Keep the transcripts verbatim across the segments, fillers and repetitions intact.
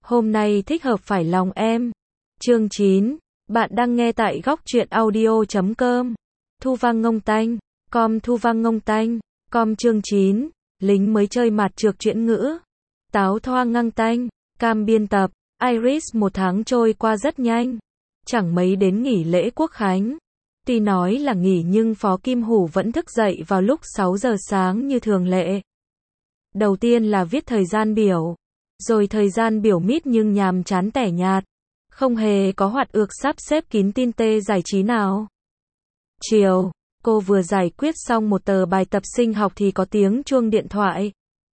Hôm nay thích hợp phải lòng em. Chương chín. Bạn đang nghe tại góc truyện audio chấm com. Thu vang ngông tanh. Com thu vang ngông tanh. Com chương chín. Lính mới chơi mặt trược chuyển ngữ. Táo thoa ngăng tanh. Cam biên tập. Iris một tháng trôi qua rất nhanh. Chẳng mấy đến nghỉ lễ quốc khánh. Tuy nói là nghỉ nhưng Phó Kim Hủ vẫn thức dậy vào lúc sáu giờ sáng như thường lệ. Đầu tiên là viết thời gian biểu. Rồi thời gian biểu mít nhưng nhàm chán tẻ nhạt. Không hề có hoạt ược sắp xếp kín tin tê giải trí nào. Chiều, cô vừa giải quyết xong một tờ bài tập sinh học thì có tiếng chuông điện thoại.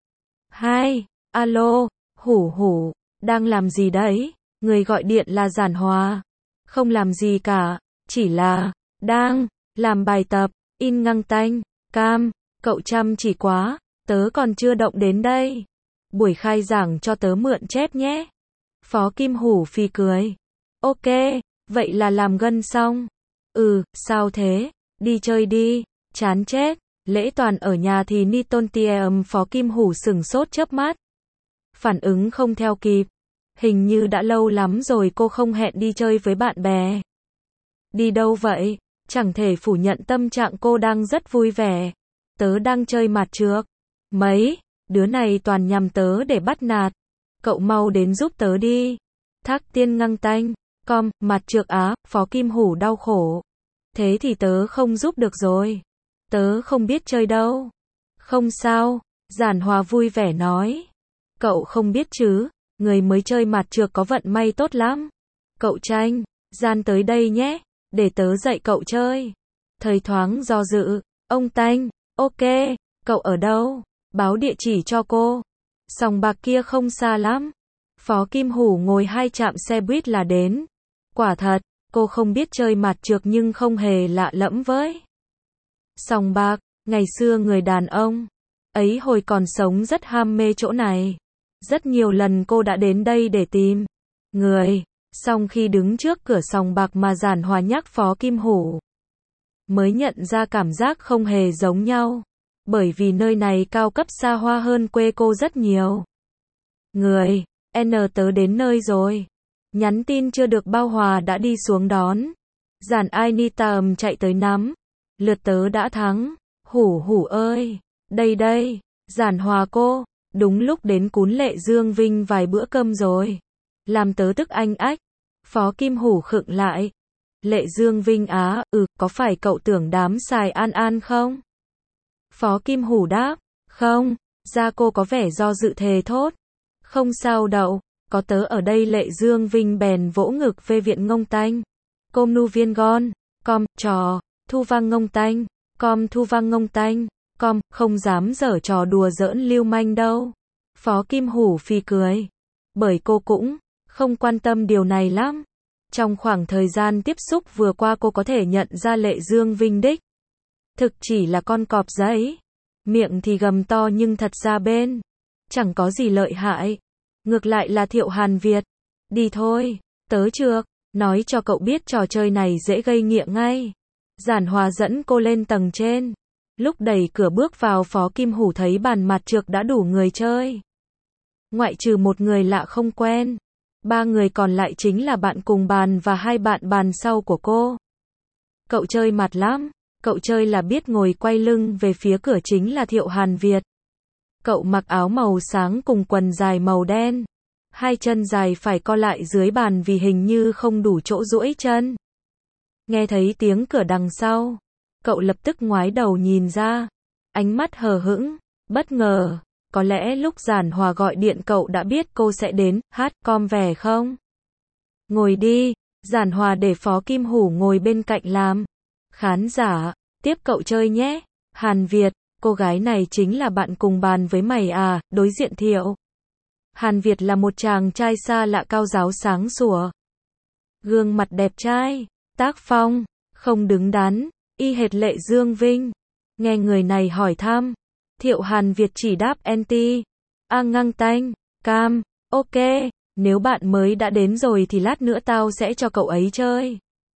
Hai, alo, Hủ Hủ, đang làm gì đấy? Người gọi điện là Giản Hòa. Không làm gì cả, chỉ là, đang, làm bài tập, in ngăng tanh, cam, cậu chăm chỉ quá, tớ còn chưa động đến đây. Buổi khai giảng cho tớ mượn chép nhé. Phó Kim Hủ phì cười. Ok, vậy là làm gân xong. Ừ, sao thế? Đi chơi đi, chán chết. Lễ toàn ở nhà thì ni tôn tiem. Phó Kim Hủ sửng sốt chớp mắt. Phản ứng không theo kịp. Hình như đã lâu lắm rồi cô không hẹn đi chơi với bạn bè. Đi đâu vậy? Chẳng thể phủ nhận tâm trạng cô đang rất vui vẻ. Tớ đang chơi mặt trược. Mấy, đứa này toàn nhằm tớ để bắt nạt. Cậu mau đến giúp tớ đi. Thác tiên ngăng tanh. Com, mặt trược á, Phó Kim Hủ đau khổ. Thế thì tớ không giúp được rồi. Tớ không biết chơi đâu. Không sao, Giản Hòa vui vẻ nói. Cậu không biết chứ, người mới chơi mặt trược có vận may tốt lắm. Cậu Tranh, gian tới đây nhé, để tớ dạy cậu chơi. Thời thoáng do dự, ông Tanh, ok, cậu ở đâu? Báo địa chỉ cho cô. Sòng bạc kia không xa lắm. Phó Kim Hủ ngồi hai trạm xe buýt là đến. Quả thật, cô không biết chơi mặt trược nhưng không hề lạ lẫm với sòng bạc. Ngày xưa người đàn ông ấy hồi còn sống rất ham mê chỗ này. Rất nhiều lần cô đã đến đây để tìm người. Song khi đứng trước cửa sòng bạc mà Giản Hòa nhắc Phó Kim Hủ, mới nhận ra cảm giác không hề giống nhau. Bởi vì nơi này cao cấp xa hoa hơn quê cô rất nhiều. Người, N tớ đến nơi rồi. Nhắn tin chưa được bao Hòa đã đi xuống đón. Giản ai ni tầm chạy tới nắm. Lượt tớ đã thắng. Hủ Hủ ơi, đây đây, Giản Hòa cô, đúng lúc đến cún Lệ Dương Vinh vài bữa cơm rồi. Làm tớ tức anh ách. Phó Kim Hủ khựng lại. Lệ Dương Vinh á, ừ, có phải cậu tưởng đám xài An An không? Phó Kim Hủ đáp, không, da cô có vẻ do dự thề thốt. Không sao đâu, có tớ ở đây. Lệ Dương Vinh bèn vỗ ngực về viện ngông tanh. Com nu viên gon, com, trò, thu vang ngông tanh, com thu vang ngông tanh, com, không dám giở trò đùa giỡn lưu manh đâu. Phó Kim Hủ phì cười. Bởi cô cũng không quan tâm điều này lắm. Trong khoảng thời gian tiếp xúc vừa qua cô có thể nhận ra Lệ Dương Vinh đích thực chỉ là con cọp giấy. Miệng thì gầm to nhưng thật ra bên chẳng có gì lợi hại. Ngược lại là Thiệu Hàn Việt. Đi thôi, tớ trược, nói cho cậu biết trò chơi này dễ gây nghiện ngay. Giản Hòa dẫn cô lên tầng trên. Lúc đẩy cửa bước vào, Phó Kim Hủ thấy bàn mặt trược đã đủ người chơi. Ngoại trừ một người lạ không quen, ba người còn lại chính là bạn cùng bàn và hai bạn bàn sau của cô. Cậu chơi mặt lắm. Cậu chơi là biết ngồi quay lưng về phía cửa chính là Thiệu Hàn Việt. Cậu mặc áo màu sáng cùng quần dài màu đen. Hai chân dài phải co lại dưới bàn vì hình như không đủ chỗ duỗi chân. Nghe thấy tiếng cửa đằng sau, cậu lập tức ngoái đầu nhìn ra. Ánh mắt hờ hững, bất ngờ. Có lẽ lúc Giản Hòa gọi điện cậu đã biết cô sẽ đến. Hát, com vẻ không? Ngồi đi. Giản Hòa để Phó Kim Hủ ngồi bên cạnh làm khán giả. Tiếp cậu chơi nhé. Hàn Việt, cô gái này chính là bạn cùng bàn với mày à? Đối diện Thiệu Hàn Việt là một chàng trai xa lạ, cao ráo sáng sủa. Gương mặt đẹp trai, tác phong không đứng đắn, y hệt Lệ Dương Vinh. Nghe người này hỏi thăm, Thiệu Hàn Việt chỉ đáp anti. A ngăng tanh, cam, ok, nếu bạn mới đã đến rồi thì lát nữa tao sẽ cho cậu ấy chơi.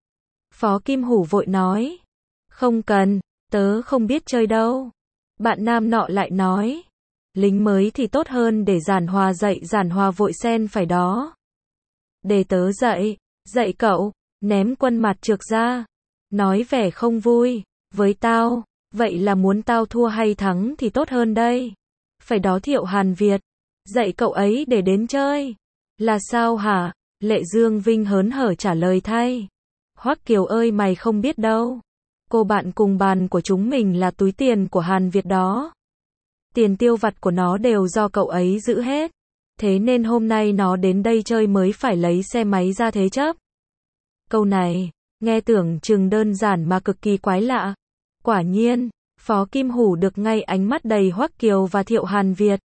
Phó Kim Hủ vội nói. Không cần, tớ không biết chơi đâu. Bạn nam nọ lại nói. lính mới thì tốt hơn để Giản Hòa dạy. Giản Hòa vội xen phải đó. Để tớ dạy, dạy cậu, ném quân mặt trược ra. Nói vẻ không vui, với tao, vậy là muốn tao thua hay thắng thì tốt hơn đây. Phải đó Thiệu Hàn Việt, dạy cậu ấy để đến chơi. Là sao hả? Lệ Dương Vinh hớn hở trả lời thay. Hoắc Kiều ơi mày không biết đâu. Cô bạn cùng bàn của chúng mình là túi tiền của Hàn Việt đó. Tiền tiêu vặt của nó đều do cậu ấy giữ hết. Thế nên hôm nay nó đến đây chơi mới phải lấy xe máy ra thế chấp. Câu này, nghe tưởng chừng đơn giản mà cực kỳ quái lạ. Quả nhiên, Phó Kim Hủ được ngay ánh mắt đầy Hoắc Kiều và Thiệu Hàn Việt.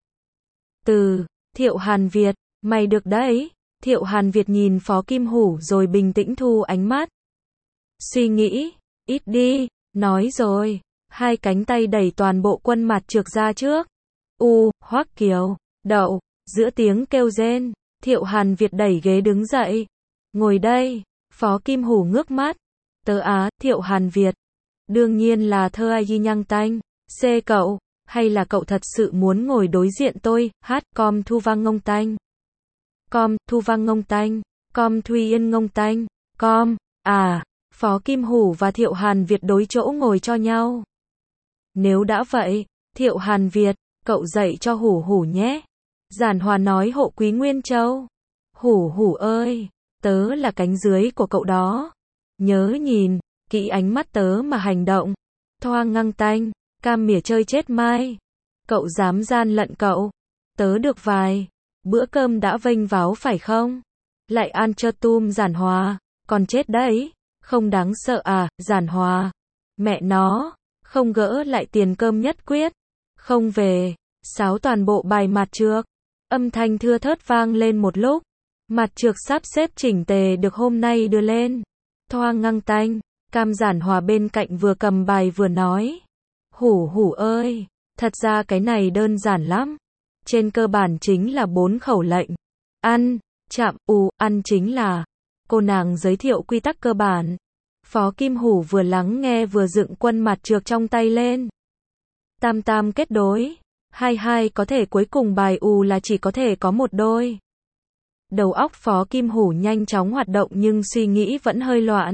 Từ, Thiệu Hàn Việt, mày được đấy. Thiệu Hàn Việt nhìn Phó Kim Hủ rồi bình tĩnh thu ánh mắt. Suy nghĩ, ít đi, nói rồi. Hai cánh tay đẩy toàn bộ quân mặt trược ra trước. U, Hoắc Kiều, đậu, giữa tiếng kêu rên, Thiệu Hàn Việt đẩy ghế đứng dậy. Ngồi đây, Phó Kim Hủ ngước mắt. Tớ á, Thiệu Hàn Việt. Đương nhiên là thơ ai nhăng tanh. C cậu, hay là cậu thật sự muốn ngồi đối diện tôi, hát, com thu vang ngông tanh. Com, thu vang ngông tanh. Com Thuy Yên ngông tanh. Com, à, Phó Kim Hủ và Thiệu Hàn Việt đối chỗ ngồi cho nhau. Nếu đã vậy, Thiệu Hàn Việt, cậu dạy cho Hủ Hủ nhé. Giản Hòa nói hộ quý Nguyên Châu. Hủ Hủ ơi, tớ là cánh dưới của cậu đó. Nhớ nhìn, kỹ ánh mắt tớ mà hành động. Thoang ngăng tanh, cam mỉa chơi chết mai. Cậu dám gian lận cậu. Tớ được vài bữa cơm đã vênh váo phải không? Lại ăn chơ tum Giản Hòa, còn chết đấy. Không đáng sợ à, Giản Hòa. Mẹ nó, không gỡ lại tiền cơm nhất quyết. Không về, sáo toàn bộ bài mặt trược. Âm thanh thưa thớt vang lên một lúc. Mặt trược sắp xếp chỉnh tề được hôm nay đưa lên. Thoang ngăng tanh, cam Giản Hòa bên cạnh vừa cầm bài vừa nói. Hủ Hủ ơi, thật ra cái này đơn giản lắm. Trên cơ bản chính là bốn khẩu lệnh. Ăn, chạm, u, ăn chính là. Cô nàng giới thiệu quy tắc cơ bản. Phó Kim Hủ vừa lắng nghe vừa dựng quân mặt trược trong tay lên. Tam tam kết đối. Hai hai có thể cuối cùng bài u là chỉ có thể có một đôi. Đầu óc Phó Kim Hủ nhanh chóng hoạt động nhưng suy nghĩ vẫn hơi loạn.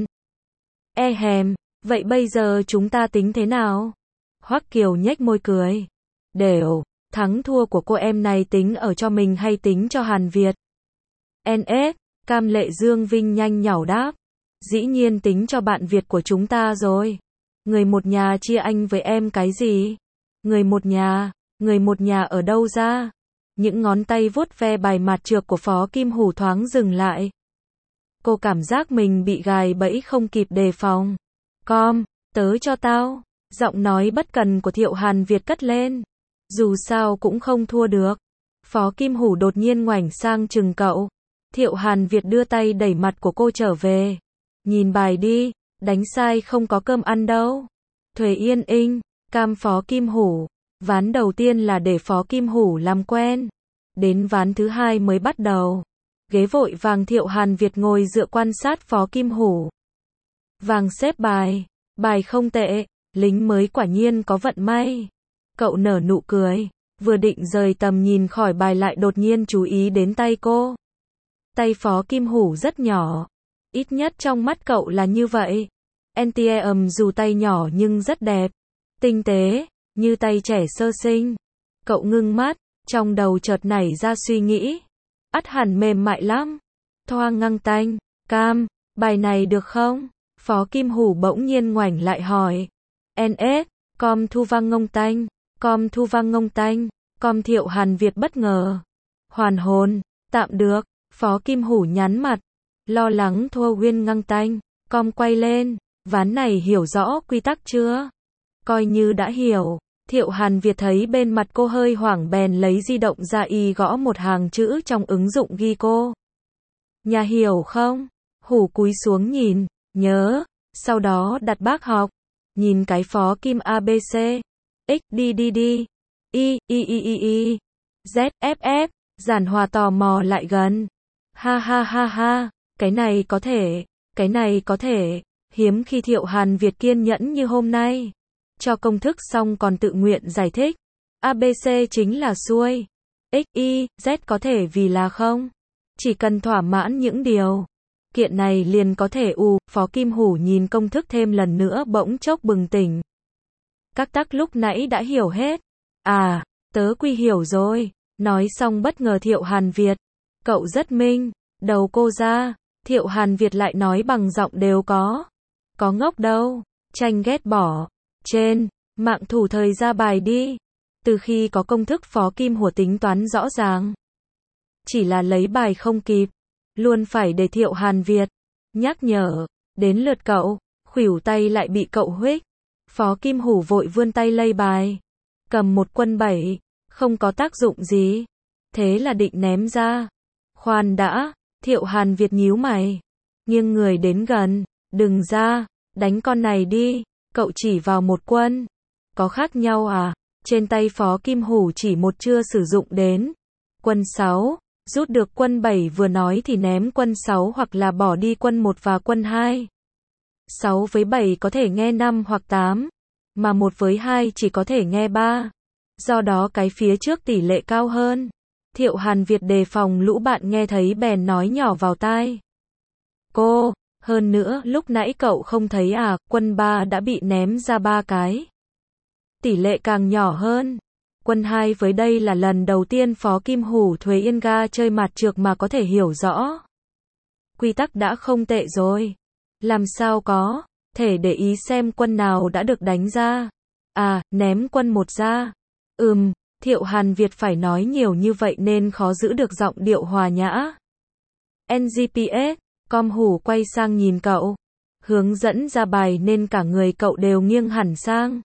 E hèm, vậy bây giờ chúng ta tính thế nào? Hoắc Kiều nhếch môi cười. Đều, thắng thua của cô em này tính ở cho mình hay tính cho Hàn Việt? en ét, cam Lệ Dương Vinh nhanh nhảu đáp. Dĩ nhiên tính cho bạn Việt của chúng ta rồi. Người một nhà chia anh với em cái gì? Người một nhà, người một nhà ở đâu ra? Những ngón tay vuốt ve bài mặt trược của Phó Kim Hủ thoáng dừng lại. Cô cảm giác mình bị gài bẫy không kịp đề phòng. Com, tớ cho tao. Giọng nói bất cần của Thiệu Hàn Việt cất lên. Dù sao cũng không thua được. Phó Kim Hủ đột nhiên ngoảnh sang chừng cậu. Thiệu Hàn Việt đưa tay đẩy mặt của cô trở về. Nhìn bài đi, đánh sai không có cơm ăn đâu. Thuế Yên Inh, cam Phó Kim Hủ. Ván đầu tiên là để Phó Kim Hủ làm quen. Đến ván thứ hai mới bắt đầu. Ghế vội vàng Thiệu Hàn Việt ngồi dựa quan sát Phó Kim Hủ. Vàng xếp bài. Bài không tệ, lính mới quả nhiên có vận may. Cậu nở nụ cười. Vừa định rời tầm nhìn khỏi bài lại đột nhiên chú ý đến tay cô. Tay Phó Kim Hủ rất nhỏ. Ít nhất trong mắt cậu là như vậy. en tê em dù tay nhỏ nhưng rất đẹp. Tinh tế, như tay trẻ sơ sinh. Cậu ngưng mắt, trong đầu chợt nảy ra suy nghĩ. Ắt hẳn mềm mại lắm. Thoang ngăng tanh, cam, bài này được không? Phó Kim Hủ bỗng nhiên ngoảnh lại hỏi. en ét, com thu vang ngông tanh, com thu vang ngông tanh, com Thiệu Hàn Việt bất ngờ. Hoàn hồn, tạm được, Phó Kim Hủ nhắn mặt. Lo lắng thua Nguyên ngăng tanh, com quay lên, ván này hiểu rõ quy tắc chưa? Coi như đã hiểu. Thiệu Hàn Việt thấy bên mặt cô hơi hoảng bèn lấy di động ra y gõ một hàng chữ trong ứng dụng ghi cô. Nhà hiểu không? Hủ cúi xuống nhìn, nhớ, sau đó đặt bác học. Nhìn cái Phó Kim a bê xê. X đi đi đi. Y, y y y y. Z, F F. Giản Hòa tò mò lại gần. Ha ha ha ha. Cái này có thể. Cái này có thể. Hiếm khi Thiệu Hàn Việt kiên nhẫn như hôm nay. Cho công thức xong còn tự nguyện giải thích. a bê xê chính là xuôi. X, Y, Z có thể vì là không. Chỉ cần thỏa mãn những điều kiện này liền có thể u. Phó Kim Hủ nhìn công thức thêm lần nữa bỗng chốc bừng tỉnh. Các tắc lúc nãy đã hiểu hết. À, tớ quy hiểu rồi. Nói xong bất ngờ Thiệu Hàn Việt. Cậu rất minh. Đầu cô ra. Thiệu Hàn Việt lại nói bằng giọng đều có. Có ngốc đâu. Tranh ghét bỏ. Trên mạng thủ thời ra bài đi. Từ khi có công thức Phó Kim Hủ tính toán rõ ràng. Chỉ là lấy bài không kịp. Luôn phải để Thiệu Hàn Việt nhắc nhở. Đến lượt cậu. Khuỷu tay lại bị cậu huých. Phó Kim Hủ vội vươn tay lay bài. Cầm một quân bảy. Không có tác dụng gì. Thế là định ném ra. Khoan đã. Thiệu Hàn Việt nhíu mày. Nghiêng người đến gần. Đừng ra. Đánh con này đi. Cậu chỉ vào một quân. Có khác nhau à? Trên tay Phó Kim Hủ chỉ một chưa sử dụng đến. Quân sáu. Rút được quân bảy vừa nói thì ném quân sáu hoặc là bỏ đi quân một và quân hai. sáu với bảy có thể nghe năm hoặc tám. Mà một với hai chỉ có thể nghe ba. Do đó cái phía trước tỷ lệ cao hơn. Thiệu Hàn Việt đề phòng lũ bạn nghe thấy bèn nói nhỏ vào tai. Cô, hơn nữa lúc nãy cậu không thấy à, quân ba đã bị ném ra ba cái. Tỷ lệ càng nhỏ hơn. Quân hai với đây là lần đầu tiên Phó Kim Hủ thuê yên ga chơi mặt trược mà có thể hiểu rõ. Quy tắc đã không tệ rồi. Làm sao có thể để ý xem quân nào đã được đánh ra. À, ném quân một ra. Ừm, Thiệu Hàn Việt phải nói nhiều như vậy nên khó giữ được giọng điệu hòa nhã. en giê pê ét, Com Hủ quay sang nhìn cậu. Hướng dẫn ra bài nên cả người cậu đều nghiêng hẳn sang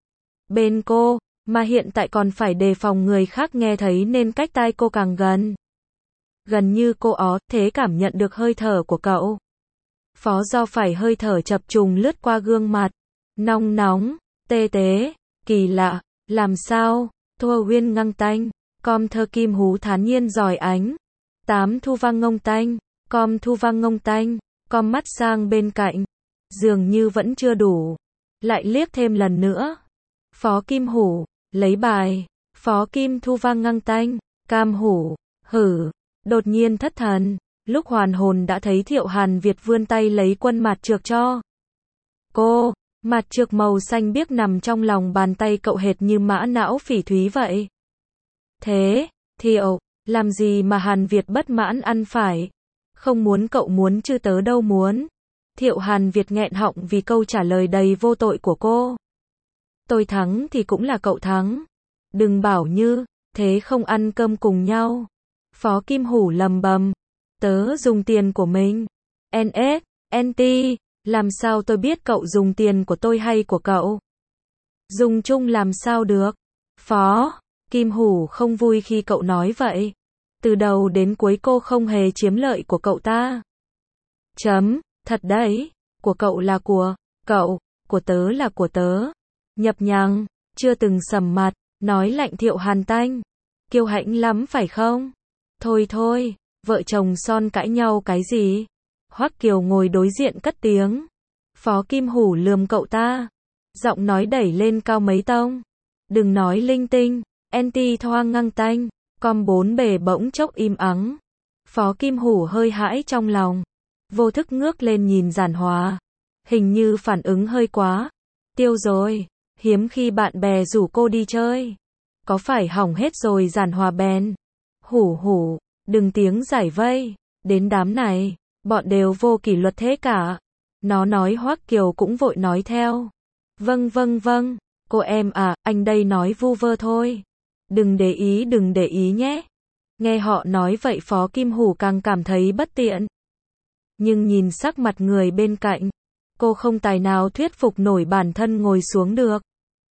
bên cô, mà hiện tại còn phải đề phòng người khác nghe thấy nên cách tai cô càng gần. Gần như cô ó, thế cảm nhận được hơi thở của cậu. Phó do phải hơi thở chập trùng lướt qua gương mặt. Nóng nóng, tê tế, kỳ lạ, làm sao, Thua Huyên ngăng tanh, Com Thơ Kim Hú thán nhiên giỏi ánh. Tám Thu Vang ngông tanh, Com Thu Vang ngông tanh, Com mắt sang bên cạnh. Dường như vẫn chưa đủ. Lại liếc thêm lần nữa. Phó Kim Hủ, lấy bài. Phó Kim Thu Vang ngăng tanh, Cam Hủ, hử. Đột nhiên thất thần. Lúc hoàn hồn đã thấy Thiệu Hàn Việt vươn tay lấy quân mạt trược cho cô. Mạt trược màu xanh biếc nằm trong lòng bàn tay cậu hệt như mã não phỉ thúy vậy. Thế, Thiệu, làm gì mà Hàn Việt bất mãn ăn phải? Không muốn cậu muốn chứ tớ đâu muốn. Thiệu Hàn Việt nghẹn họng vì câu trả lời đầy vô tội của cô. Tôi thắng thì cũng là cậu thắng. Đừng bảo như, thế không ăn cơm cùng nhau. Phó Kim Hủ lầm bầm. Tớ dùng tiền của mình. en ét, en tê, làm sao tôi biết cậu dùng tiền của tôi hay của cậu? Dùng chung làm sao được? Phó Kim Hủ không vui khi cậu nói vậy. Từ đầu đến cuối cô không hề chiếm lợi của cậu ta. Chấm, thật đấy, của cậu là của cậu, của tớ là của tớ. Nhập nhằng, chưa từng sầm mặt, nói lạnh Thiệu Hàn tanh. Kiêu hãnh lắm phải không? Thôi thôi, vợ chồng son cãi nhau cái gì? Hoắc Kiều ngồi đối diện cất tiếng. Phó Kim Hủ lườm cậu ta. Giọng nói đẩy lên cao mấy tông. Đừng nói linh tinh, en tê thoang ngăng tanh. Com bốn bề bỗng chốc im ắng. Phó Kim Hủ hơi hãi trong lòng. Vô thức ngước lên nhìn Giản Hòa. Hình như phản ứng hơi quá. Tiêu rồi, hiếm khi bạn bè rủ cô đi chơi. Có phải hỏng hết rồi Giản Hòa bèn. Hủ hủ, đừng tiếng giải vây. Đến đám này, bọn đều vô kỷ luật thế cả. Nó nói Hoắc Kiều cũng vội nói theo. Vâng vâng vâng, cô em à, anh đây nói vu vơ thôi. Đừng để ý đừng để ý nhé. Nghe họ nói vậy Phó Kim Hủ càng cảm thấy bất tiện. Nhưng nhìn sắc mặt người bên cạnh, cô không tài nào thuyết phục nổi bản thân ngồi xuống được.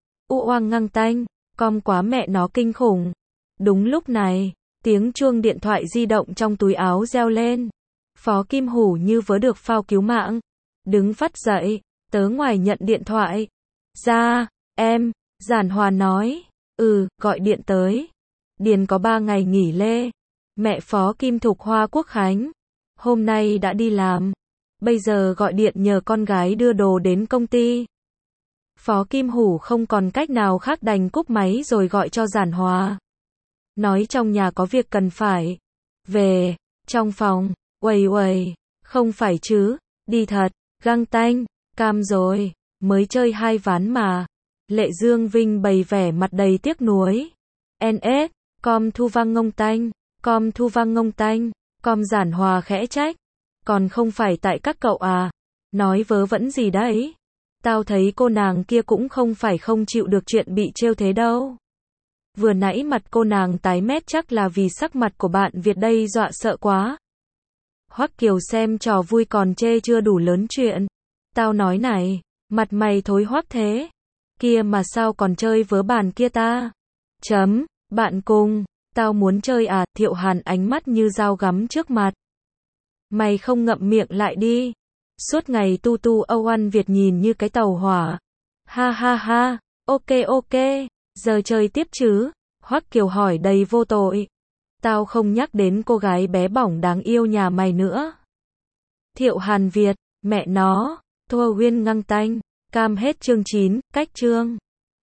U oang ngăng tanh, Com quá mẹ nó kinh khủng. Đúng lúc này, tiếng chuông điện thoại di động trong túi áo reo lên. Phó Kim Hủ như vớ được phao cứu mạng. Đứng phắt dậy, tớ ngoài nhận điện thoại. Ra, em, Giản Hòa nói. Ừ, gọi điện tới. Điền có ba ngày nghỉ lễ. Mẹ Phó Kim Thục Hoa Quốc Khánh. Hôm nay đã đi làm. Bây giờ gọi điện nhờ con gái đưa đồ đến công ty. Phó Kim Hủ không còn cách nào khác đành cúp máy rồi gọi cho Giản Hòa. Nói trong nhà có việc cần phải về. Trong phòng, uầy uầy, không phải chứ, đi thật, găng tanh, cam rồi, mới chơi hai ván mà. Lệ Dương Vinh bày vẻ mặt đầy tiếc nuối. en ét, com Thu Vang ngông tanh, com Thu Vang ngông tanh, com Giản Hòa khẽ trách. Còn không phải tại các cậu à, nói vớ vẩn gì đấy. Tao thấy cô nàng kia cũng không phải không chịu được chuyện bị trêu thế đâu. Vừa nãy mặt cô nàng tái mét chắc là vì sắc mặt của bạn Việt đây dọa sợ quá. Hoắc Kiều xem trò vui còn chê chưa đủ lớn chuyện. Tao nói này, mặt mày thối hoắc thế. Kia mà sao còn chơi vớ bàn kia ta? Chấm, bạn cùng, tao muốn chơi à, Thiệu Hàn ánh mắt như dao gắm trước mặt. Mày không ngậm miệng lại đi. Suốt ngày tu tu âu ăn Việt nhìn như cái tàu hỏa. Ha ha ha, ok ok, giờ chơi tiếp chứ? Hoắc Kiều hỏi đầy vô tội. Tao không nhắc đến cô gái bé bỏng đáng yêu nhà mày nữa. Thiệu Hàn Việt, mẹ nó, thua huyên ngăng tanh, cam hết chương chín, cách chương.